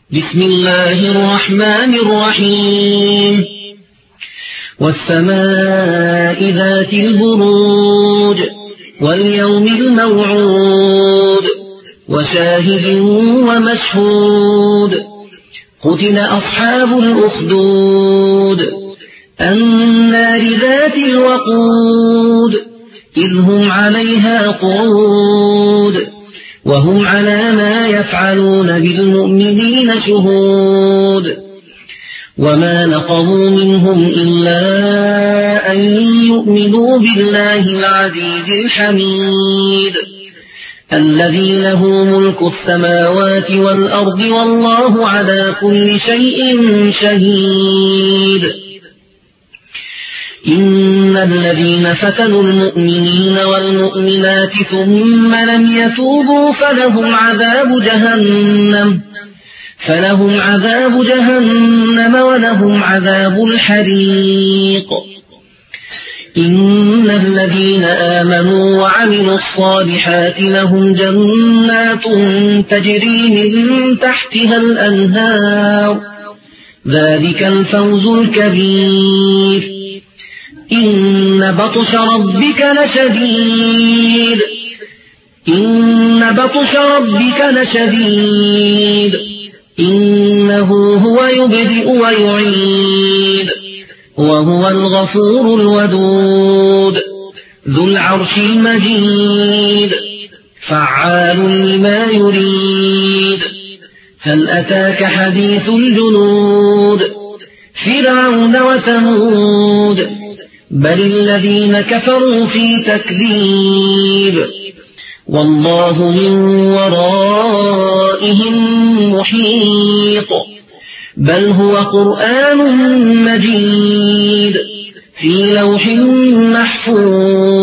بسم الله الرحمن الرحيم والسماء ذات البروج واليوم الموعود وشاهد ومشهود قتل أصحاب الأخدود النار ذات الوقود إذ هم عليها قعود وهم على ما يفعلون بالمؤمنين شهود وما نقموا منهم إلا أن يؤمنوا بالله العزيز الحميد الذي له ملك السماوات والأرض والله على كل شيء شهيد إن الذين فتنوا المؤمنين والمؤمنات ثم لم يتوبوا فلهم عذاب جهنم ولهم عذاب الحريق إن الذين آمنوا وعملوا الصالحات لهم جنات تجري من تحتها الأنهار ذلك الفوز الكبير إن بطش ربك لشديد إنه هو يبدئ ويعيد وهو الغفور الودود ذو العرش المجيد فعال لما يريد هل أتاك حديث الجنود فرعون وثمود بل الذين كفروا في تكذيب والله من ورائهم محيط بل هو قرآن مجيد في لوح محفوظ